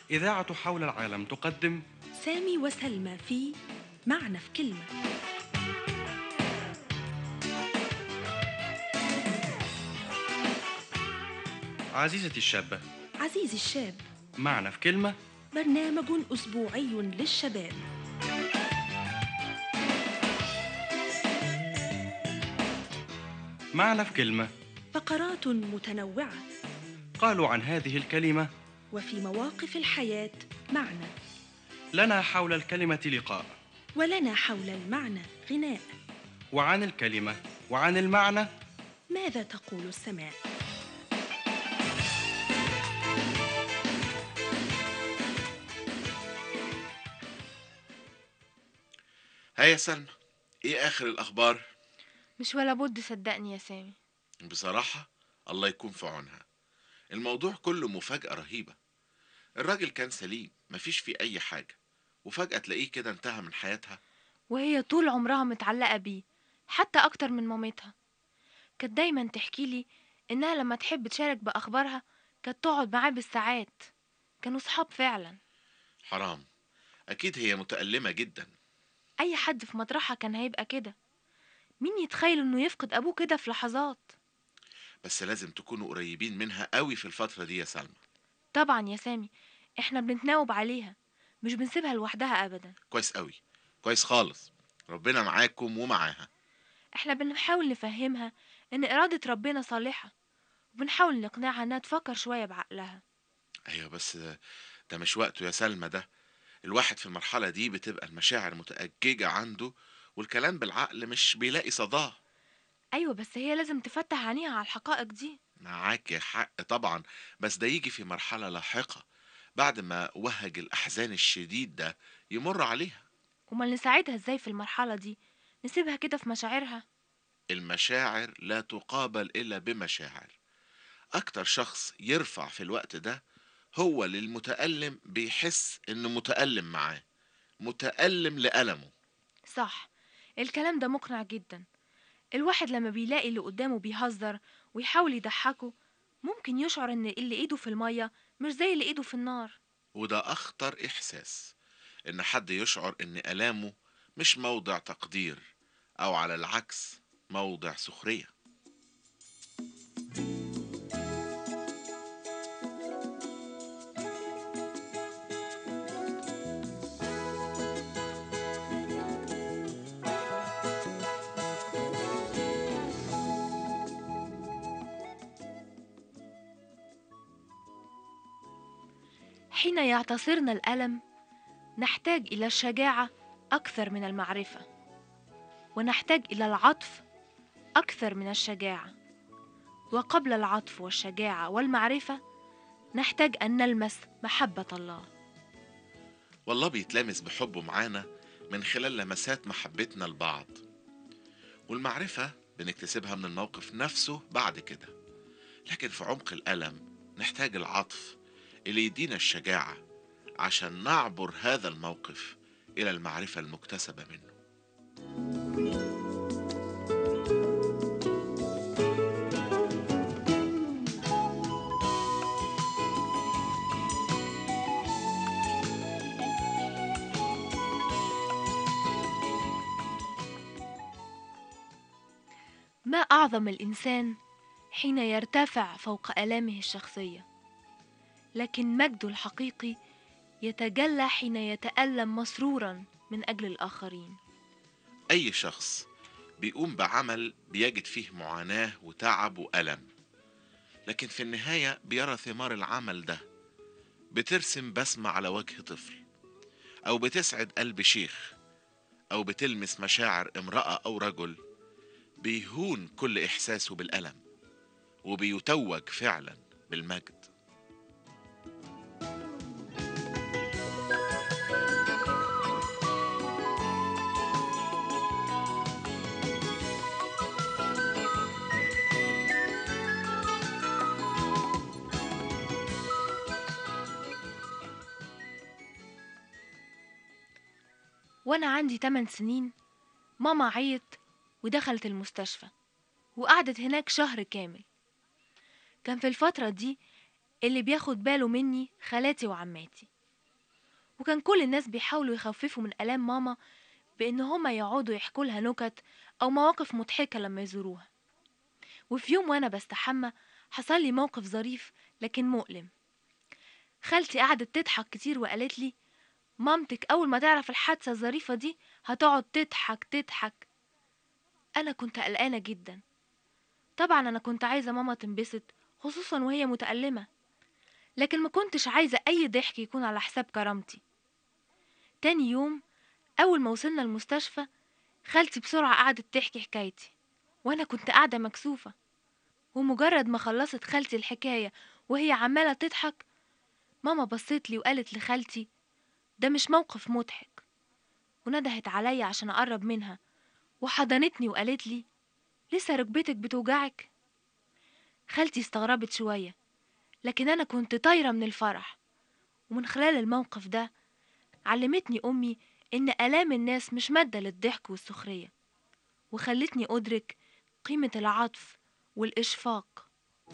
إذاعة حول العالم تقدم سامي وسلمى في معنى في كلمة. عزيزتي الشابة. عزيزي الشاب، معنا في كلمة. برنامج أسبوعي للشباب. معنا في كلمة. فقرات متنوعة، قالوا عن هذه الكلمة: وفي مواقف الحياة معنى، لنا حول الكلمة لقاء، ولنا حول المعنى غناء. وعن الكلمة وعن المعنى ماذا تقول السماء؟ هيا يا سلمى، ايه اخر الاخبار؟ مش ولا بد صدقني يا سامي. بصراحة الله يكون في عونها. الموضوع كله مفاجأة رهيبة. الراجل كان سليم، مفيش فيه اي حاجة، وفجأة تلاقيه كده انتهى من حياتها. وهي طول عمرها متعلقة بيه، حتى أكتر من مامتها. كانت دايما تحكي لي إنها لما تحب تشارك بأخبارها كانت تقعد معاه بالساعات. كانوا صحاب فعلا. حرام، اكيد هي متألمة جدا. أي حد في مطرحها كان هيبقى كده. مين يتخيل إنه يفقد أبوه كده في لحظات؟ بس لازم تكونوا قريبين منها قوي في الفترة دي يا سلمى. طبعا يا سامي، إحنا بنتناوب عليها، مش بنسيبها لوحدها أبدا. كويس قوي، كويس خالص. ربنا معاكم ومعاها. إحنا بنحاول نفهمها إن إرادة ربنا صالحة، وبنحاول نقنعها إنها تفكر شوية بعقلها. ايوه بس ده مش وقته يا سلمى ده. الواحد في المرحلة دي بتبقى المشاعر متأججة عنده، والكلام بالعقل مش بيلاقي صداه. أيوة، بس هي لازم تفتح عينيها على الحقائق دي. معاك حق طبعا، بس ده يجي في مرحلة لاحقة بعد ما وهج الأحزان الشديد ده يمر عليها. أمال نساعدها ازاي في المرحلة دي؟ نسيبها كده في مشاعرها؟ المشاعر لا تقابل إلا بمشاعر. أكتر شخص يرفع في الوقت ده هو للمتألم، بيحس إنه متألم معاه، متألم لألمه. صح، الكلام ده مقنع جدا. الواحد لما بيلاقي اللي قدامه بيهزر ويحاول يضحكه، ممكن يشعر ان اللي ايده في المية مش زي اللي ايده في النار. وده أخطر إحساس، إن حد يشعر إن ألامه مش موضع تقدير، أو على العكس موضع سخرية. حين يعتصرنا الألم نحتاج إلى الشجاعة أكثر من المعرفة، ونحتاج إلى العطف أكثر من الشجاعة. وقبل العطف والشجاعة والمعرفة نحتاج أن نلمس محبة الله. والله بيتلامس بحبه معانا من خلال لمسات محبتنا لبعض، والمعرفة بنكتسبها من الموقف نفسه بعد كده. لكن في عمق الألم نحتاج العطف اللي يدينا الشجاعة عشان نعبر هذا الموقف إلى المعرفة المكتسبة منه. ما أعظم الإنسان حين يرتفع فوق آلامه الشخصية، لكن مجده الحقيقي يتجلى حين يتألم مسرورا من أجل الآخرين. أي شخص بيقوم بعمل بيجد فيه معاناة وتعب وألم، لكن في النهاية بيرى ثمار العمل ده، بترسم بسمة على وجه طفل، أو بتسعد قلب شيخ، أو بتلمس مشاعر امرأة أو رجل، بيهون كل إحساسه بالألم وبيتوج فعلا بالمجد. وأنا عندي 8 سنين ماما عيت ودخلت المستشفى، وقعدت هناك شهر كامل. كان في الفترة دي اللي بياخد باله مني خالاتي وعماتي. وكان كل الناس بيحاولوا يخففوا من آلام ماما بإن هما يقعدوا يحكوا لها نكت أو مواقف مضحكة لما يزوروها. وفي يوم وأنا بستحمى حصل لي موقف ظريف لكن مؤلم. خالتي قعدت تضحك كتير وقالت لي مامتك أول ما تعرف الحادثة الظريفة دي هتقعد تضحك تضحك. أنا كنت قلقانة جدا. طبعا أنا كنت عايزة ماما تنبسط خصوصا وهي متألمة، لكن ما كنتش عايزة أي ضحك يكون على حساب كرامتي. تاني يوم أول ما وصلنا المستشفى خالتي بسرعة قعدت تحكي حكايتي وأنا كنت قاعدة مكسوفة. ومجرد ما خلصت خالتي الحكاية وهي عمالة تضحك، ماما بصيت لي وقالت لخالتي ده مش موقف مضحك، وندهت عليا عشان أقرب منها وحضنتني وقالت لي لسه ركبتك بتوجعك؟ خالتي استغربت شوية، لكن أنا كنت طايرة من الفرح. ومن خلال الموقف ده علمتني أمي إن آلام الناس مش مادة للضحك والسخرية، وخلتني أدرك قيمة العطف والإشفاق.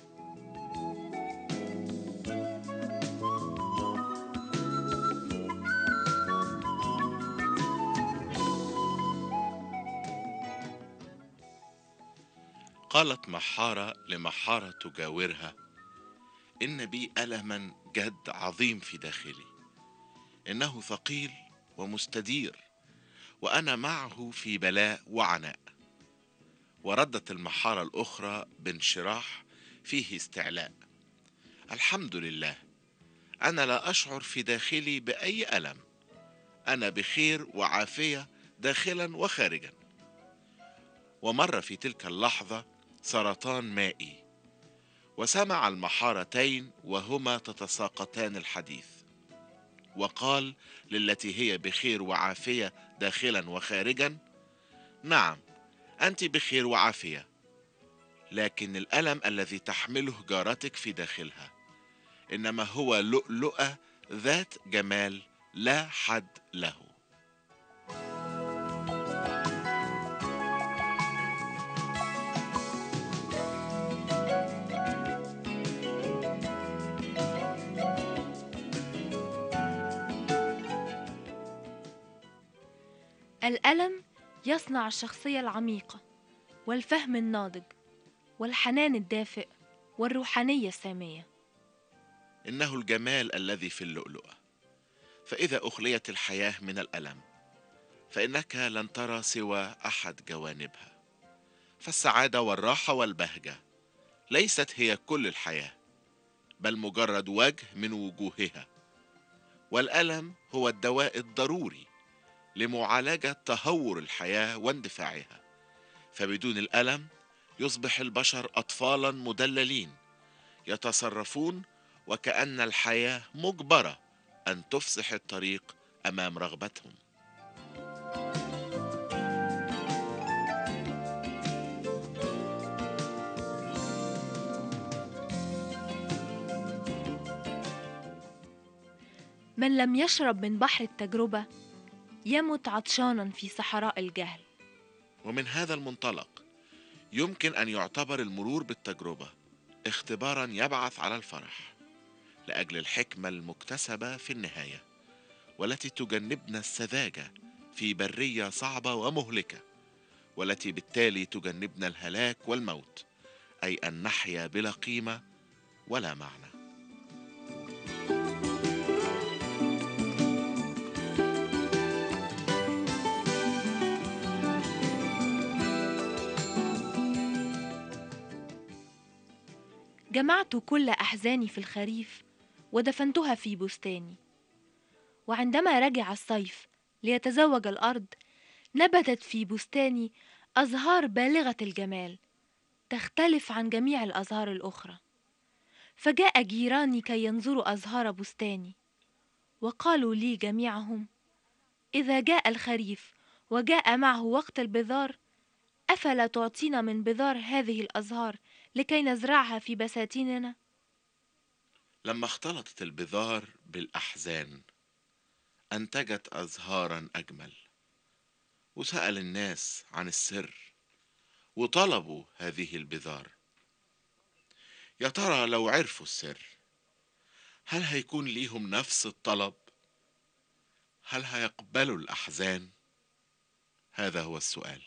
قالت محارة لمحارة تجاورها: إن بي ألما جد عظيم في داخلي، إنه ثقيل ومستدير، وأنا معه في بلاء وعناء. وردت المحارة الأخرى بانشراح فيه استعلاء: الحمد لله، أنا لا أشعر في داخلي بأي ألم، أنا بخير وعافية داخلا وخارجا. ومر في تلك اللحظة سرطان مائي، وسمع المحارتين وهما تتساقطان الحديث، وقال للتي هي بخير وعافية داخلا وخارجا: نعم، أنت بخير وعافية، لكن الألم الذي تحمله جارتك في داخلها إنما هو لؤلؤة ذات جمال لا حد له. الألم يصنع الشخصية العميقة والفهم الناضج والحنان الدافئ والروحانية السامية. إنه الجمال الذي في اللؤلؤة، فإذا أخليت الحياة من الألم فإنك لن ترى سوى أحد جوانبها. فالسعادة والراحة والبهجة ليست هي كل الحياة، بل مجرد وجه من وجوهها. والألم هو الدواء الضروري لمعالجة تهور الحياة واندفاعها، فبدون الألم يصبح البشر أطفالا مدللين يتصرفون وكأن الحياة مجبرة أن تفسح الطريق أمام رغبتهم. من لم يشرب من بحر التجربة يمت عطشانا في صحراء الجهل. ومن هذا المنطلق يمكن أن يعتبر المرور بالتجربة اختبارا يبعث على الفرح لأجل الحكمة المكتسبة في النهاية، والتي تجنبنا السذاجة في برية صعبة ومهلكة، والتي بالتالي تجنبنا الهلاك والموت، أي أن نحيا بلا قيمة ولا معنى. جمعت كل أحزاني في الخريف ودفنتها في بستاني. وعندما رجع الصيف ليتزوج الأرض نبتت في بستاني أزهار بالغة الجمال تختلف عن جميع الأزهار الأخرى. فجاء جيراني كي ينظروا أزهار بستاني وقالوا لي جميعهم: إذا جاء الخريف وجاء معه وقت البذار أفلا تعطينا من بذار هذه الأزهار لكي نزرعها في بساتيننا؟ لما اختلطت البذار بالأحزان أنتجت أزهارا أجمل، وسأل الناس عن السر وطلبوا هذه البذار. يا ترى لو عرفوا السر هل هيكون ليهم نفس الطلب؟ هل هيقبلوا الأحزان؟ هذا هو السؤال.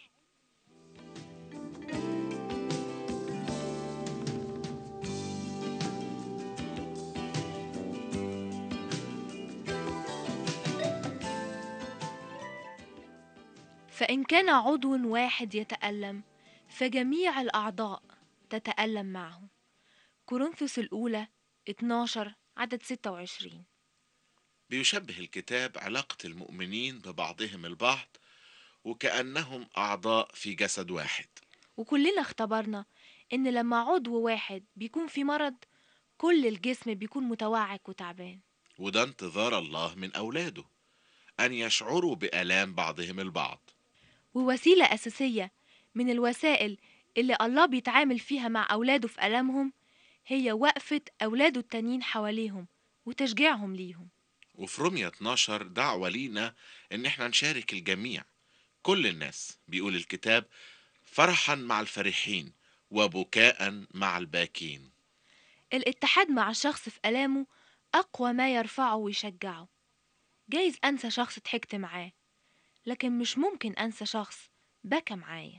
فإن كان عضو واحد يتألم فجميع الأعضاء تتألم معه. كورنثوس الأولى 12 عدد 26. بيشبه الكتاب علاقة المؤمنين ببعضهم البعض وكأنهم أعضاء في جسد واحد. وكلنا اختبرنا إن لما عضو واحد بيكون في مرض كل الجسم بيكون متوعك وتعبان. وده انتظار الله من أولاده، أن يشعروا بآلام بعضهم البعض. ووسيلة أساسية من الوسائل اللي الله بيتعامل فيها مع أولاده في ألمهم هي وقفة أولاده التانيين حواليهم وتشجيعهم ليهم. وفي رومية 12 دعوة لينا إن احنا نشارك الجميع، كل الناس، بيقول الكتاب، فرحا مع الفرحين وبكاء مع الباكين. الاتحاد مع الشخص في ألامه أقوى ما يرفعه ويشجعه. جايز أنسى شخص ضحكت معاه، لكن مش ممكن أنسى شخص بكى معايا.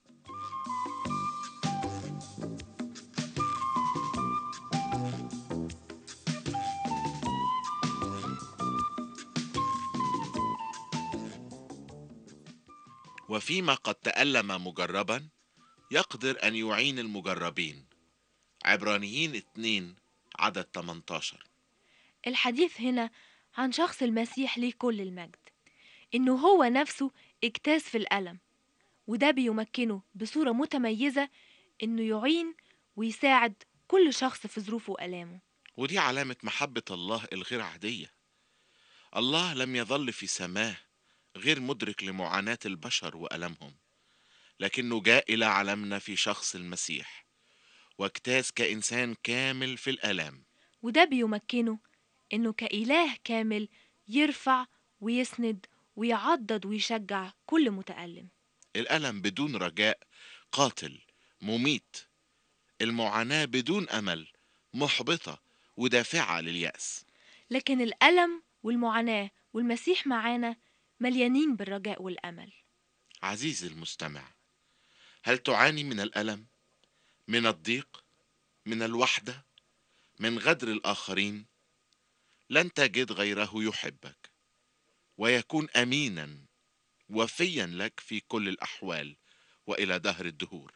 وفيما قد تألم مجربا يقدر أن يعين المجربين. عبرانيين 2 عدد 18. الحديث هنا عن شخص المسيح ليه كل المجد، إنه هو نفسه اجتاز في الألم، وده بيمكنه بصورة متميزة إنه يعين ويساعد كل شخص في ظروفه وألامه. ودي علامة محبة الله الغير عادية. الله لم يظل في سماه غير مدرك لمعاناة البشر وألمهم، لكنه جاء إلى عالمنا في شخص المسيح واجتاز كإنسان كامل في الآلام. وده بيمكنه إنه كإله كامل يرفع ويسند ويعضد ويشجع كل متألم. الألم بدون رجاء قاتل مميت. المعاناة بدون أمل محبطة ودافعة لليأس. لكن الألم والمعاناة والمسيح معانا مليانين بالرجاء والأمل. عزيزي المستمع، هل تعاني من الألم، من الضيق، من الوحدة، من غدر الآخرين؟ لن تجد غيره يحبك ويكون أمينا وفيا لك في كل الأحوال وإلى دهر الدهور.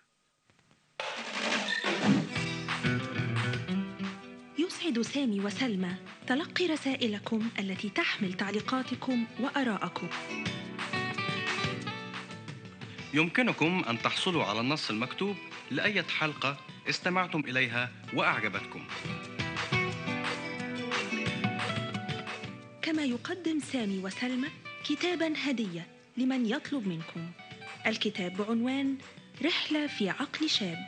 يسعد سامي وسلمى تلقي رسائلكم التي تحمل تعليقاتكم وآراءكم. يمكنكم أن تحصلوا على النص المكتوب لأي حلقة استمعتم إليها وأعجبتكم. كما يقدم سامي وسلمى كتاباً هدية لمن يطلب منكم. الكتاب بعنوان رحلة في عقل شاب.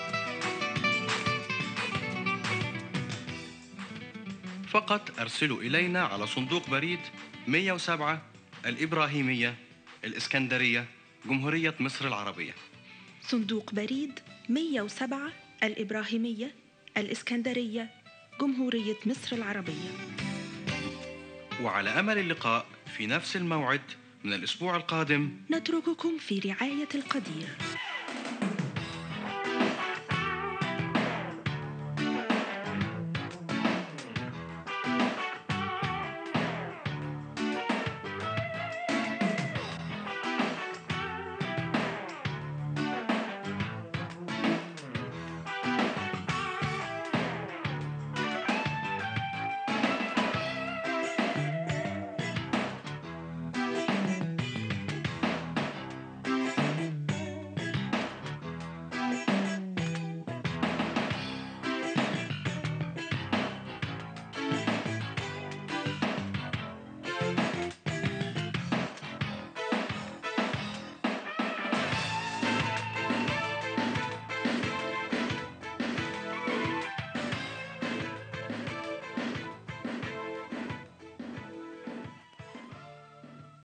فقط أرسلوا إلينا على صندوق بريد 107 الإبراهيمية، الإسكندرية، جمهورية مصر العربية. صندوق بريد 107 الإبراهيمية، الإسكندرية، جمهورية مصر العربية. وعلى أمل اللقاء في نفس الموعد من الأسبوع القادم. نترككم في رعاية القدير.